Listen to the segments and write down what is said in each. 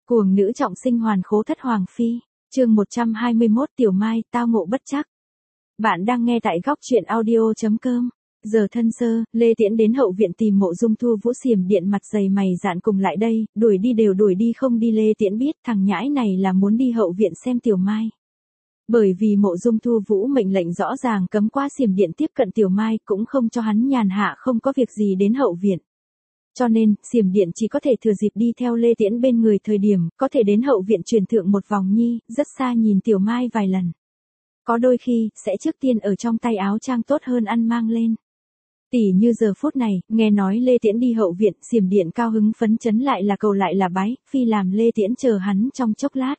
Cuồng nữ trọng sinh hoàn khố thất hoàng phi, chương 121 Tiểu Mai, tao ngộ bất trắc. Bạn đang nghe tại góc truyện audio.com. Giờ thân sơ, Lê Tiễn đến hậu viện tìm Mộ Dung Thu Vũ, xiềm điện mặt dày mày dạn cùng lại đây, đuổi đi đều đuổi đi không đi. Lê Tiễn biết thằng nhãi này là muốn đi hậu viện xem Tiểu Mai. Bởi vì Mộ Dung Thu Vũ mệnh lệnh rõ ràng cấm qua xiềm điện tiếp cận Tiểu Mai, cũng không cho hắn nhàn hạ không có việc gì đến hậu viện. Cho nên, xiềm điện chỉ có thể thừa dịp đi theo Lê Tiễn bên người thời điểm, có thể đến hậu viện truyền thượng một vòng nhi, rất xa nhìn Tiểu Mai vài lần. Có đôi khi, sẽ trước tiên ở trong tay áo trang tốt hơn ăn mang lên. Tỉ như giờ phút này, nghe nói Lê Tiễn đi hậu viện, xiềm điện cao hứng phấn chấn lại là cầu lại là bái, phi làm Lê Tiễn chờ hắn trong chốc lát.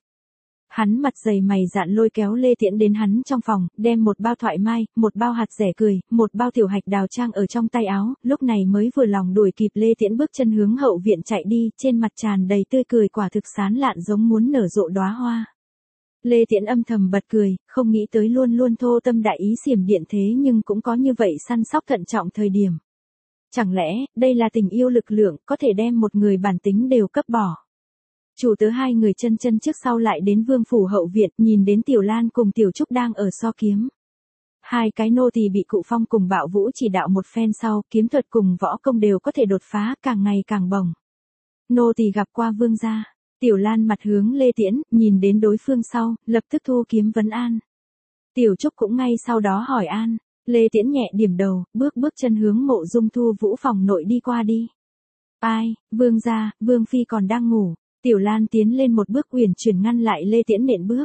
Hắn mặt dày mày dạn lôi kéo Lê Tiễn đến hắn trong phòng, đem một bao thoại mai, một bao hạt rẻ cười, một bao tiểu hạch đào trang ở trong tay áo, lúc này mới vừa lòng đuổi kịp Lê Tiễn bước chân hướng hậu viện chạy đi, trên mặt tràn đầy tươi cười quả thực sán lạn giống muốn nở rộ đóa hoa. Lê Tiễn âm thầm bật cười, không nghĩ tới luôn luôn thô tâm đại ý xiềm điện thế nhưng cũng có như vậy săn sóc thận trọng thời điểm. Chẳng lẽ, đây là tình yêu lực lượng, có thể đem một người bản tính đều cấp bỏ. Chủ tớ hai người chân trước sau lại đến vương phủ hậu viện, nhìn đến Tiểu Lan cùng Tiểu Trúc đang ở so kiếm. Hai cái nô tỳ bị Cụ Phong cùng Bạo Vũ chỉ đạo một phen sau, kiếm thuật cùng võ công đều có thể đột phá, càng ngày càng bồng. Nô tỳ gặp qua vương gia. Tiểu Lan mặt hướng Lê Tiễn, nhìn đến đối phương sau, lập tức thu kiếm vấn an. Tiểu Trúc cũng ngay sau đó hỏi an. Lê Tiễn nhẹ điểm đầu, bước chân hướng Mộ Dung Thu Vũ phòng nội đi qua đi. Ai, vương gia, vương phi còn đang ngủ. Tiểu Lan tiến lên một bước uyển chuyển ngăn lại Lê Tiễn nện bước.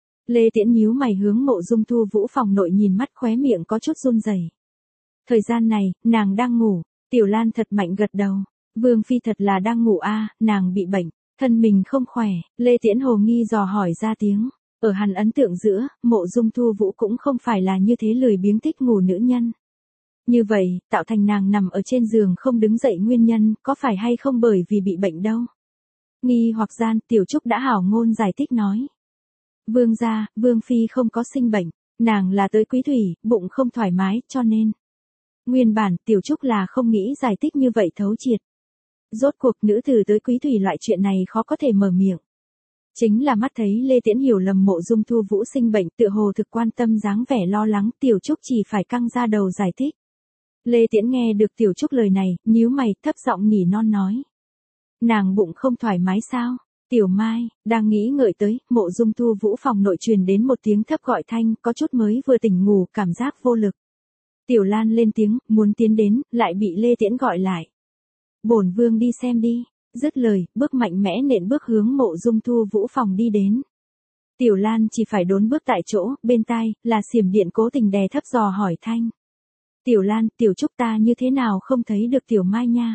Lê Tiễn nhíu mày hướng Mộ Dung Thu Vũ phòng nội nhìn mắt, khóe miệng có chút run rẩy. Thời gian này, nàng đang ngủ. Tiểu Lan thật mạnh gật đầu. Vương phi thật là đang ngủ a, nàng bị bệnh, thân mình không khỏe. Lê Tiễn hồ nghi dò hỏi ra tiếng. Ở hắn ấn tượng giữa, Mộ Dung Thu Vũ cũng không phải là như thế lười biếng thích ngủ nữ nhân. Như vậy, tạo thành nàng nằm ở trên giường không đứng dậy nguyên nhân, có phải hay không bởi vì bị bệnh đâu? Nghi hoặc gian, Tiểu Trúc đã hảo ngôn giải thích nói. Vương gia, vương phi không có sinh bệnh, nàng là tới quý thủy, bụng không thoải mái, cho nên. Nguyên bản, Tiểu Trúc là không nghĩ giải thích như vậy thấu triệt. Rốt cuộc nữ tử tới quý thủy loại chuyện này khó có thể mở miệng. Chính là mắt thấy Lê Tiễn hiểu lầm Mộ Dung Thu Vũ sinh bệnh, tựa hồ thực quan tâm dáng vẻ lo lắng, Tiểu Trúc chỉ phải căng ra đầu giải thích. Lê Tiễn nghe được Tiểu Trúc lời này, nhíu mày, thấp giọng nỉ non nói. Nàng bụng không thoải mái sao? Tiểu Mai, đang nghĩ ngợi tới, Mộ Dung Thu Vũ phòng nội truyền đến một tiếng thấp gọi thanh, có chút mới vừa tỉnh ngủ, cảm giác vô lực. Tiểu Lan lên tiếng, muốn tiến đến, lại bị Lê Tiễn gọi lại. Bổn vương đi xem đi. Dứt lời, bước mạnh mẽ nện bước hướng Mộ Dung Thu Vũ phòng đi đến. Tiểu Lan chỉ phải đốn bước tại chỗ, bên tai, là xiềm điện cố tình đè thấp dò hỏi thanh. Tiểu Lan, Tiểu Trúc ta như thế nào không thấy được Tiểu Mai nha?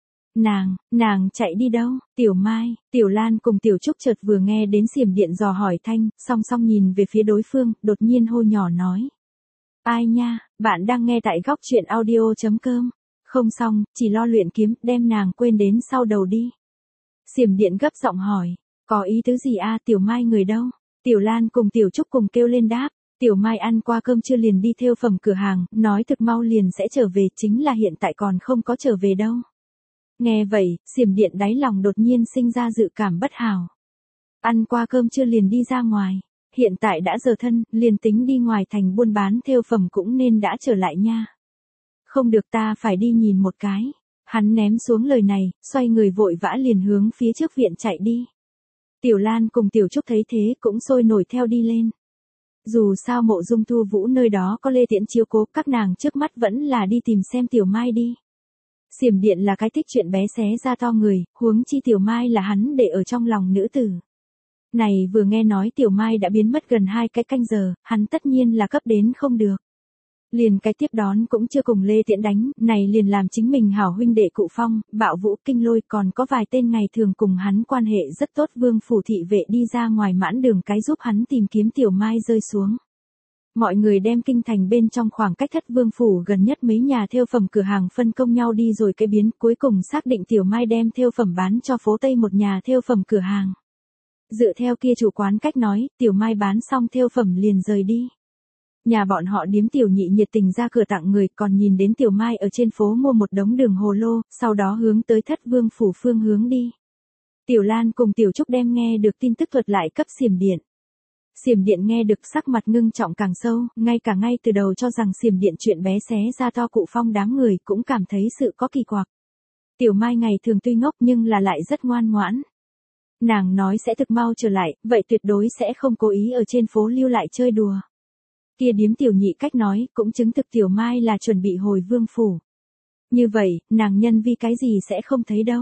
Nàng chạy đi đâu? Tiểu Mai, Tiểu Lan cùng Tiểu Trúc chợt vừa nghe đến xiềm điện dò hỏi thanh, song song nhìn về phía đối phương, đột nhiên hô nhỏ nói. Ai nha, bạn đang nghe tại góc truyện audio.com. Không xong, chỉ lo luyện kiếm, đem nàng quên đến sau đầu đi. Xiềm điện gấp giọng hỏi, có ý tứ gì a? Tiểu Mai người đâu? Tiểu Lan cùng Tiểu Trúc cùng kêu lên đáp. Tiểu Mai ăn qua cơm trưa liền đi thêu phẩm cửa hàng, nói thực mau liền sẽ trở về, chính là hiện tại còn không có trở về đâu. Nghe vậy, xiềm điện đáy lòng đột nhiên sinh ra dự cảm bất hảo. Ăn qua cơm trưa liền đi ra ngoài, hiện tại đã giờ thân, liền tính đi ngoài thành buôn bán thêu phẩm cũng nên đã trở lại nha. Không được, ta phải đi nhìn một cái. Hắn ném xuống lời này, xoay người vội vã liền hướng phía trước viện chạy đi. Tiểu Lan cùng Tiểu Trúc thấy thế cũng sôi nổi theo đi lên. Dù sao Mộ Dung Thu Vũ nơi đó có Lê Tiễn chiếu cố, các nàng trước mắt vẫn là đi tìm xem Tiểu Mai đi. Xiềm điện là cái thích chuyện bé xé ra to người, huống chi Tiểu Mai là hắn để ở trong lòng nữ tử. Này vừa nghe nói Tiểu Mai đã biến mất gần 2 cái canh giờ, hắn tất nhiên là cấp đến không được. Liền cái tiếp đón cũng chưa cùng Lê Tiễn đánh, này liền làm chính mình hảo huynh đệ Cụ Phong, Bạo Vũ, Kinh Lôi, còn có vài tên ngày thường cùng hắn quan hệ rất tốt vương phủ thị vệ đi ra ngoài mãn đường cái giúp hắn tìm kiếm Tiểu Mai rơi xuống. Mọi người đem kinh thành bên trong khoảng cách Thất Vương phủ gần nhất mấy nhà thêu phẩm cửa hàng phân công nhau đi rồi cái biến, cuối cùng xác định Tiểu Mai đem thêu phẩm bán cho phố Tây một nhà thêu phẩm cửa hàng. Dựa theo kia chủ quán cách nói, Tiểu Mai bán xong thêu phẩm liền rời đi. Nhà bọn họ điếm Tiểu Nhị nhiệt tình ra cửa tặng người, còn nhìn đến Tiểu Mai ở trên phố mua một đống đường hồ lô, sau đó hướng tới Thất Vương phủ phương hướng đi. Tiểu Lan cùng Tiểu Trúc đem nghe được tin tức thuật lại cấp Xiểm Điện. Xiểm Điện nghe được sắc mặt ngưng trọng càng sâu, ngay từ đầu cho rằng Xiểm Điện chuyện bé xé ra to Cụ Phong đám người cũng cảm thấy sự có kỳ quặc. Tiểu Mai ngày thường tuy ngốc nhưng là lại rất ngoan ngoãn. Nàng nói sẽ thực mau trở lại, vậy tuyệt đối sẽ không cố ý ở trên phố lưu lại chơi đùa. Kia điếm Tiểu Nhị cách nói cũng chứng thực Tiểu Mai là chuẩn bị hồi vương phủ. Như vậy, nàng nhân vì cái gì sẽ không thấy đâu.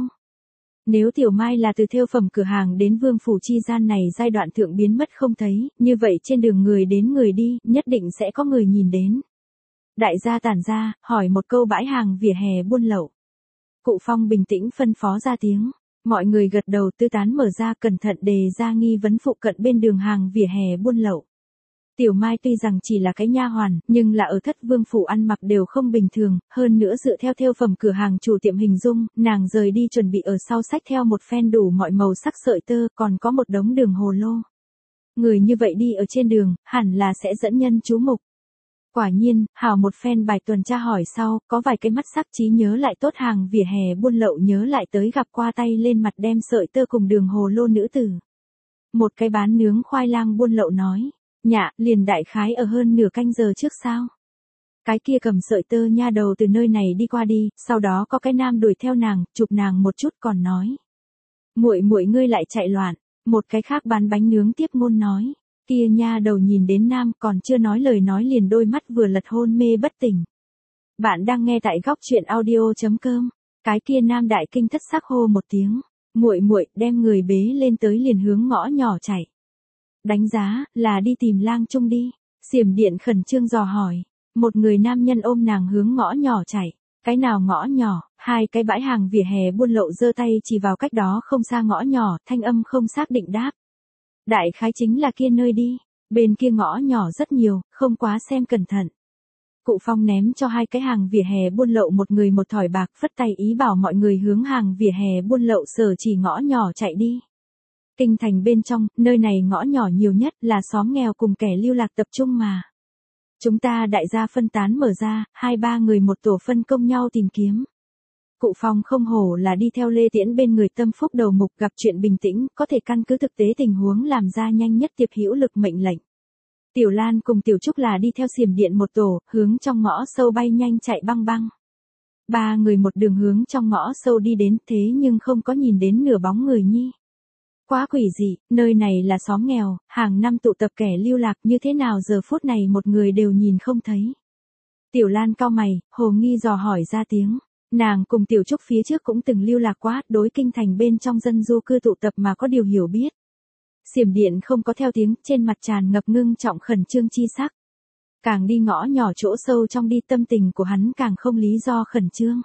Nếu Tiểu Mai là từ thêu phẩm cửa hàng đến vương phủ chi gian này giai đoạn thượng biến mất không thấy, như vậy trên đường người đến người đi, nhất định sẽ có người nhìn đến. Đại gia tản ra, hỏi một câu bãi hàng vỉa hè buôn lậu. Cụ Phong bình tĩnh phân phó ra tiếng. Mọi người gật đầu tư tán mở ra cẩn thận đề ra nghi vấn phụ cận bên đường hàng vỉa hè buôn lậu. Tiểu Mai tuy rằng chỉ là cái nha hoàn, nhưng là ở Thất Vương phủ ăn mặc đều không bình thường, hơn nữa dựa theo thêu phẩm cửa hàng chủ tiệm hình dung, nàng rời đi chuẩn bị ở sau xách theo một phen đủ mọi màu sắc sợi tơ, còn có một đống đường hồ lô. Người như vậy đi ở trên đường, hẳn là sẽ dẫn nhân chú mục. Quả nhiên, hảo một phen bài tuần tra hỏi sau, có vài cái mắt sắc trí nhớ lại tốt hàng vỉa hè buôn lậu nhớ lại tới gặp qua tay lên mặt đem sợi tơ cùng đường hồ lô nữ tử. Một cái bán nướng khoai lang buôn lậu nói, nhạ, liền đại khái ở hơn nửa canh giờ trước sao. Cái kia cầm sợi tơ nha đầu từ nơi này đi qua đi, sau đó có cái nam đuổi theo nàng, chụp nàng một chút còn nói. Muội muội ngươi lại chạy loạn, một cái khác bán bánh nướng tiếp ngôn nói. Kia nha đầu nhìn đến nam còn chưa nói lời nói liền đôi mắt vừa lật hôn mê bất tỉnh. Bạn đang nghe tại góc truyện audio.com. Cái kia nam đại kinh thất sắc hô một tiếng, muội muội đem người bế lên tới liền hướng ngõ nhỏ chạy. Đánh giá là đi tìm Lang Trung đi. Xiểm Điện khẩn trương dò hỏi. Một người nam nhân ôm nàng hướng ngõ nhỏ chạy. Cái nào ngõ nhỏ? Hai cái bãi hàng vỉa hè buôn lậu giơ tay chỉ vào cách đó không xa ngõ nhỏ, thanh âm không xác định đáp. Đại khái chính là kia nơi đi, bên kia ngõ nhỏ rất nhiều, không quá xem cẩn thận. Cụ Phong ném cho hai cái hàng vỉa hè buôn lậu một người một thỏi bạc phất tay ý bảo mọi người hướng hàng vỉa hè buôn lậu sở chỉ ngõ nhỏ chạy đi. Kinh thành bên trong, nơi này ngõ nhỏ nhiều nhất là xóm nghèo cùng kẻ lưu lạc tập trung mà. Chúng ta đại gia phân tán mở ra, 2-3 người một tổ phân công nhau tìm kiếm. Cụ Phong không hổ là đi theo Lê Tiễn bên người tâm phúc đầu mục gặp chuyện bình tĩnh, có thể căn cứ thực tế tình huống làm ra nhanh nhất tiệp hữu lực mệnh lệnh. Tiểu Lan cùng Tiểu Trúc là đi theo Xiểm Điện một tổ, hướng trong ngõ sâu bay nhanh chạy băng băng. 3 người một đường hướng trong ngõ sâu đi đến thế nhưng không có nhìn đến nửa bóng người nhi. Quá quỷ dị, nơi này là xóm nghèo, hàng năm tụ tập kẻ lưu lạc như thế nào giờ phút này một người đều nhìn không thấy. Tiểu Lan cau mày, hồ nghi dò hỏi ra tiếng. Nàng cùng Tiểu Trúc phía trước cũng từng lưu lạc quá, đối kinh thành bên trong dân du cư tụ tập mà có điều hiểu biết. Xiểm Điện không có theo tiếng, trên mặt tràn ngập ngưng trọng khẩn trương chi sắc. Càng đi ngõ nhỏ chỗ sâu trong đi tâm tình của hắn càng không lý do khẩn trương.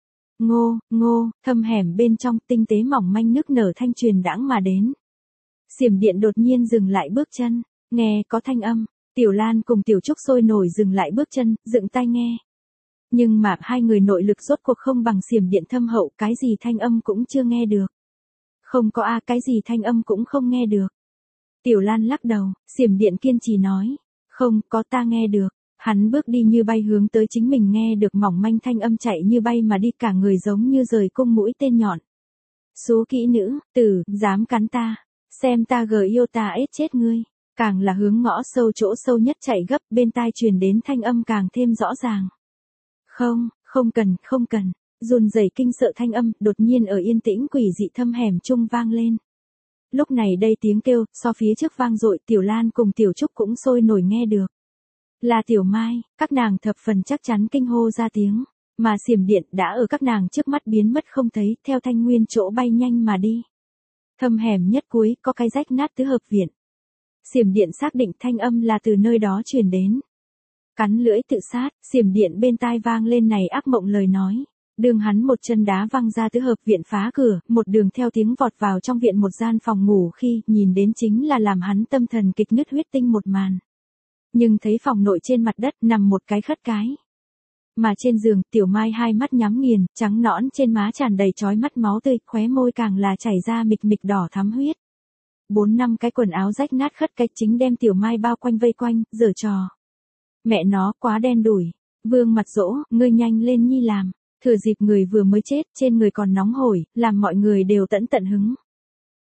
Ngô, thâm hẻm bên trong tinh tế mỏng manh nước nở thanh truyền đãng mà đến. Xiểm Điện đột nhiên dừng lại bước chân, nghe có thanh âm, Tiểu Lan cùng Tiểu Trúc sôi nổi dừng lại bước chân, dựng tai nghe. Nhưng mà hai người nội lực rốt cuộc không bằng Xiểm Điện thâm hậu, cái gì thanh âm cũng chưa nghe được. Không có cái gì thanh âm cũng không nghe được. Tiểu Lan lắc đầu, Xiểm Điện kiên trì nói, không có ta nghe được. Hắn bước đi như bay hướng tới chính mình nghe được mỏng manh thanh âm chạy như bay mà đi cả người giống như rời cung mũi tên nhọn. Số kỹ nữ, tử, dám cắn ta, xem ta gờ yêu ta ết chết ngươi. Càng là hướng ngõ sâu chỗ sâu nhất chạy gấp bên tai truyền đến thanh âm càng thêm rõ ràng. Không cần, run rẩy kinh sợ thanh âm đột nhiên ở yên tĩnh quỷ dị thâm hẻm trung vang lên. Lúc này đây tiếng kêu, so phía trước vang dội Tiểu Lan cùng Tiểu Trúc cũng sôi nổi nghe được. Là Tiểu Mai, các nàng thập phần chắc chắn kinh hô ra tiếng, mà Xiểm Điện đã ở các nàng trước mắt biến mất không thấy, theo thanh nguyên chỗ bay nhanh mà đi. Thâm hẻm nhất cuối có cái rách nát tứ hợp viện. Xiểm Điện xác định thanh âm là từ nơi đó truyền đến. Cắn lưỡi tự sát, Xiểm Điện bên tai vang lên này ác mộng lời nói. Đường hắn một chân đá văng ra tứ hợp viện phá cửa, một đường theo tiếng vọt vào trong viện một gian phòng ngủ khi nhìn đến chính là làm hắn tâm thần kịch nứt huyết tinh một màn. Nhưng thấy phòng nội trên mặt đất nằm một cái khất cái. Mà trên giường, Tiểu Mai hai mắt nhắm nghiền, trắng nõn trên má tràn đầy chói mắt máu tươi, khóe môi càng là chảy ra mịch mịch đỏ thắm huyết. 4-5 cái quần áo rách nát khất cái chính đem Tiểu Mai bao quanh vây quanh, giở trò. Mẹ nó quá đen đủi. Vương mặt dỗ, ngươi nhanh lên nhi làm. Thừa dịp người vừa mới chết, trên người còn nóng hổi, làm mọi người đều tận hứng.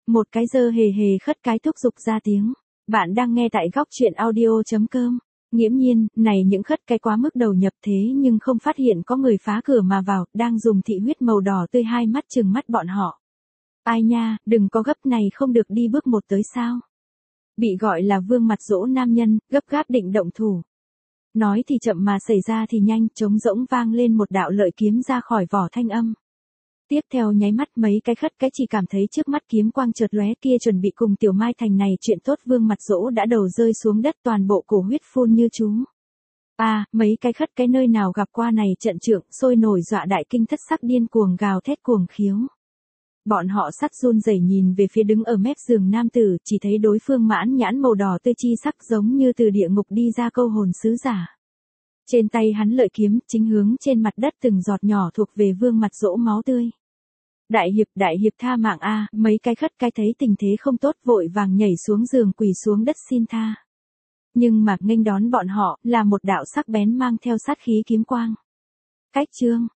Một cái dơ hề hề khất cái thúc giục ra tiếng. Bạn đang nghe tại góc truyện audio.com. Nghiễm nhiên, này những khất cái quá mức đầu nhập thế nhưng không phát hiện có người phá cửa mà vào, đang dùng thị huyết màu đỏ tươi hai mắt trừng mắt bọn họ. Ai nha, đừng có gấp này không được đi bước một tới sao. Bị gọi là vương mặt dỗ nam nhân, gấp gáp định động thủ. Nói thì chậm mà xảy ra thì nhanh, trống rỗng vang lên một đạo lợi kiếm ra khỏi vỏ thanh âm. Tiếp theo nháy mắt mấy cái khất cái chỉ cảm thấy trước mắt kiếm quang chợt lóe kia chuẩn bị cùng Tiểu Mai Thành này chuyện tốt vương mặt dỗ đã đầu rơi xuống đất toàn bộ cổ huyết phun như chú. Mấy cái khất cái nơi nào gặp qua này trận trượng sôi nổi dọa đại kinh thất sắc điên cuồng gào thét cuồng khiếu. Bọn họ sắt run rẩy nhìn về phía đứng ở mép giường nam tử, chỉ thấy đối phương mãn nhãn màu đỏ tươi chi sắc giống như từ địa ngục đi ra câu hồn sứ giả. Trên tay hắn lợi kiếm, chính hướng trên mặt đất từng giọt nhỏ thuộc về vương mặt dỗ máu tươi. Đại hiệp tha mạng a, mấy cái khất cái thấy tình thế không tốt vội vàng nhảy xuống giường quỳ xuống đất xin tha. Nhưng mà nghênh đón bọn họ là một đạo sắc bén mang theo sát khí kiếm quang. Cách chương